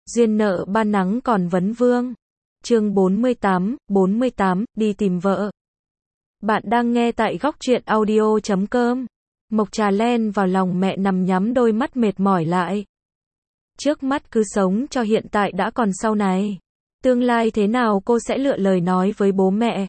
Duyên nợ ban nắng còn vấn vương. Chương 48, đi tìm vợ. Bạn đang nghe tại góc truyện audio.com. Mộc Trà len vào lòng mẹ nằm nhắm đôi mắt mệt mỏi lại. Trước mắt cứ sống cho hiện tại đã, còn sau này. Tương lai thế nào cô sẽ lựa lời nói với bố mẹ.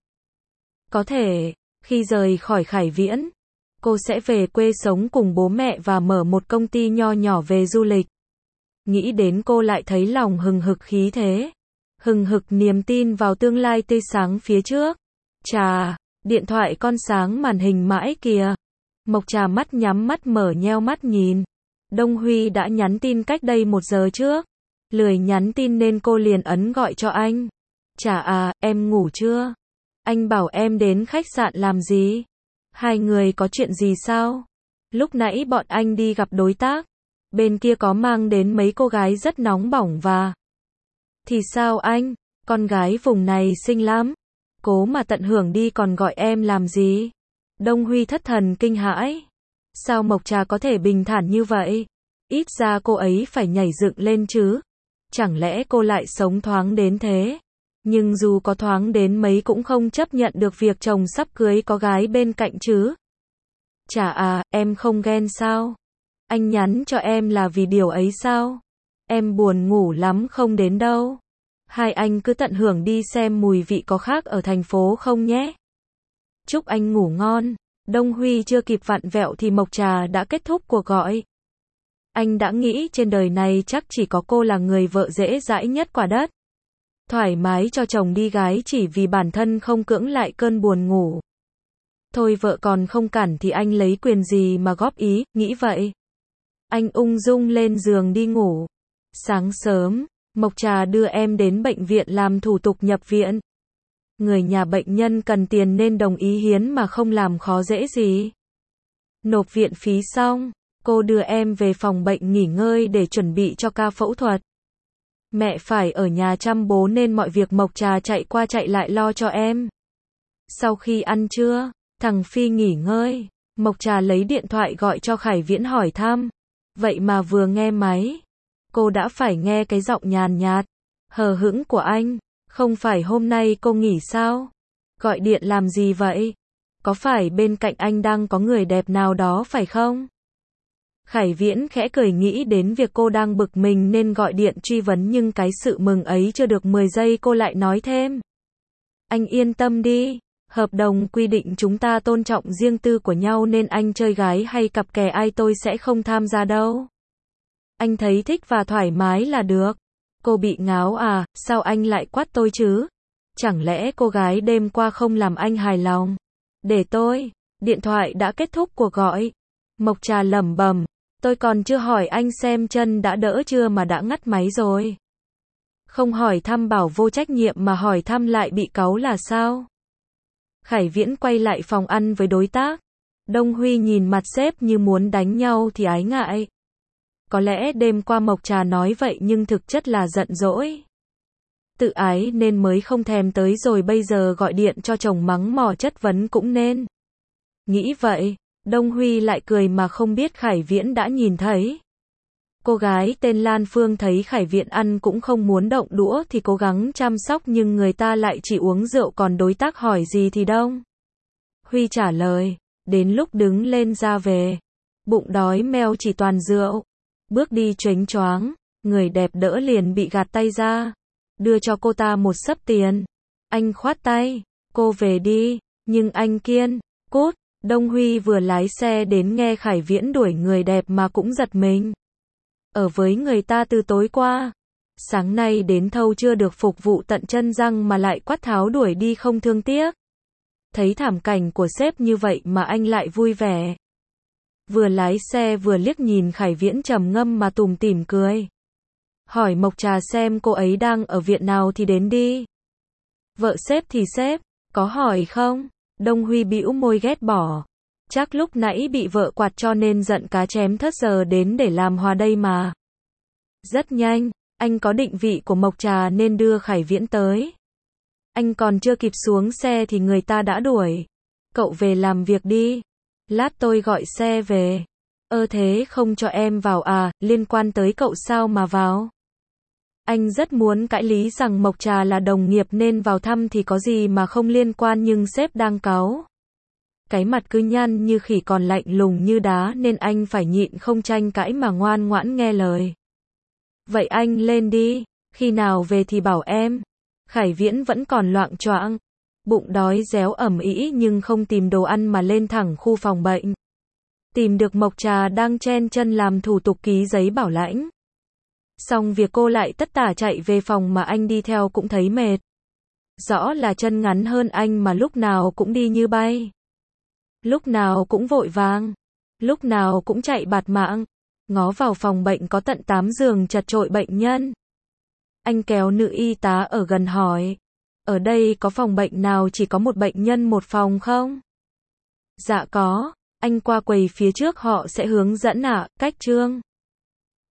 Có thể, khi rời khỏi Khải Viễn, cô sẽ về quê sống cùng bố mẹ và mở một công ty nho nhỏ về du lịch. Nghĩ đến cô lại thấy lòng hừng hực khí thế. Hừng hực niềm tin vào tương lai tươi sáng phía trước. Chà, điện thoại con sáng màn hình mãi kìa. Mộc Trà mắt nhắm mắt mở nheo mắt nhìn. Đông Huy đã nhắn tin cách đây 1 giờ trước. Lười nhắn tin nên cô liền ấn gọi cho anh. Trà à, em ngủ chưa? Anh bảo em đến khách sạn làm gì? Hai người có chuyện gì sao? Lúc nãy bọn anh đi gặp đối tác. Bên kia có mang đến mấy cô gái rất nóng bỏng và... Thì sao anh? Con gái vùng này xinh lắm. Cố mà tận hưởng đi, còn gọi em làm gì? Đông Huy thất thần kinh hãi. Sao Mộc Trà có thể bình thản như vậy? Ít ra cô ấy phải nhảy dựng lên chứ. Chẳng lẽ cô lại sống thoáng đến thế? Nhưng dù có thoáng đến mấy cũng không chấp nhận được việc chồng sắp cưới có gái bên cạnh chứ. Trà à, em không ghen sao? Anh nhắn cho em là vì điều ấy sao? Em buồn ngủ lắm không đến đâu. Hai anh cứ tận hưởng đi xem mùi vị có khác ở thành phố không nhé. Chúc anh ngủ ngon. Đông Huy chưa kịp vặn vẹo thì Mộc Trà đã kết thúc cuộc gọi. Anh đã nghĩ trên đời này chắc chỉ có cô là người vợ dễ dãi nhất quả đất. Thoải mái cho chồng đi gái chỉ vì bản thân không cưỡng lại cơn buồn ngủ. Thôi vợ còn không cản thì anh lấy quyền gì mà góp ý, nghĩ vậy. Anh ung dung lên giường đi ngủ. Sáng sớm, Mộc Trà đưa em đến bệnh viện làm thủ tục nhập viện. Người nhà bệnh nhân cần tiền nên đồng ý hiến mà không làm khó dễ gì. Nộp viện phí xong, cô đưa em về phòng bệnh nghỉ ngơi để chuẩn bị cho ca phẫu thuật. Mẹ phải ở nhà chăm bố nên mọi việc Mộc Trà chạy qua chạy lại lo cho em. Sau khi ăn trưa, thằng Phi nghỉ ngơi, Mộc Trà lấy điện thoại gọi cho Khải Viễn hỏi thăm. Vậy mà vừa nghe máy, cô đã phải nghe cái giọng nhàn nhạt, hờ hững của anh. Không phải hôm nay cô nghỉ sao? Gọi điện làm gì vậy? Có phải bên cạnh anh đang có người đẹp nào đó phải không? Khải Viễn khẽ cười, nghĩ đến việc cô đang bực mình nên gọi điện truy vấn, nhưng cái sự mừng ấy chưa được 10 giây cô lại nói thêm. Anh yên tâm đi, hợp đồng quy định chúng ta tôn trọng riêng tư của nhau nên anh chơi gái hay cặp kè ai tôi sẽ không tham gia đâu. Anh thấy thích và thoải mái là được. Cô bị ngáo à, sao anh lại quát tôi chứ? Chẳng lẽ cô gái đêm qua không làm anh hài lòng? Để tôi. Điện thoại đã kết thúc cuộc gọi. Mộc Trà lẩm bẩm, tôi còn chưa hỏi anh xem chân đã đỡ chưa mà đã ngắt máy rồi. Không hỏi thăm bảo vô trách nhiệm mà hỏi thăm lại bị cáu là sao? Khải Viễn quay lại phòng ăn với đối tác. Đông Huy nhìn mặt sếp như muốn đánh nhau thì ái ngại. Có lẽ đêm qua Mộc Trà nói vậy nhưng thực chất là giận dỗi. Tự ái nên mới không thèm tới, rồi bây giờ gọi điện cho chồng mắng mỏ chất vấn cũng nên. Nghĩ vậy, Đông Huy lại cười mà không biết Khải Viễn đã nhìn thấy. Cô gái tên Lan Phương thấy Khải Viễn ăn cũng không muốn động đũa thì cố gắng chăm sóc, nhưng người ta lại chỉ uống rượu, còn đối tác hỏi gì thì đông Huy trả lời. Đến lúc đứng lên ra về, bụng đói meo chỉ toàn rượu. Bước đi chếnh choáng, người đẹp đỡ liền bị gạt tay ra, đưa cho cô ta một xấp tiền. Anh khoát tay, cô về đi, nhưng anh kiên, cút. Đông Huy vừa lái xe đến nghe Khải Viễn đuổi người đẹp mà cũng giật mình. Ở với người ta từ tối qua, sáng nay đến thâu chưa được phục vụ tận chân răng mà lại quát tháo đuổi đi không thương tiếc. Thấy thảm cảnh của sếp như vậy mà anh lại vui vẻ. Vừa lái xe vừa liếc nhìn Khải Viễn trầm ngâm mà tủm tỉm cười. Hỏi Mộc Trà xem cô ấy đang ở viện nào thì đến đi. Vợ sếp thì sếp, có hỏi không? Đông Huy bĩu môi ghét bỏ. Chắc lúc nãy bị vợ quạt cho nên giận cá chém thớt, giờ đến để làm hòa đây mà. Rất nhanh, anh có định vị của Mộc Trà nên đưa Khải Viễn tới. Anh còn chưa kịp xuống xe thì người ta đã đuổi. Cậu về làm việc đi. Lát tôi gọi xe về. Thế không cho em vào à, liên quan tới cậu sao mà vào? Anh rất muốn cãi lý rằng Mộc Trà là đồng nghiệp nên vào thăm thì có gì mà không liên quan, nhưng sếp đang cáu. Cái mặt cứ nhăn như khỉ còn lạnh lùng như đá nên anh phải nhịn không tranh cãi mà ngoan ngoãn nghe lời. Vậy anh lên đi, khi nào về thì bảo em. Khải Viễn vẫn còn loạng choạng, bụng đói réo ẩm ĩ nhưng không tìm đồ ăn mà lên thẳng khu phòng bệnh. Tìm được Mộc Trà đang chen chân làm thủ tục ký giấy bảo lãnh. Xong việc cô lại tất tả chạy về phòng mà anh đi theo cũng thấy mệt. Rõ là chân ngắn hơn anh mà lúc nào cũng đi như bay. Lúc nào cũng vội vàng. Lúc nào cũng chạy bạt mạng. Ngó vào phòng bệnh có tận 8 giường chật chội bệnh nhân. Anh kéo nữ y tá ở gần hỏi. Ở đây có phòng bệnh nào chỉ có một bệnh nhân một phòng không? Dạ có. Anh qua quầy phía trước họ sẽ hướng dẫn ạ. Cách Trương.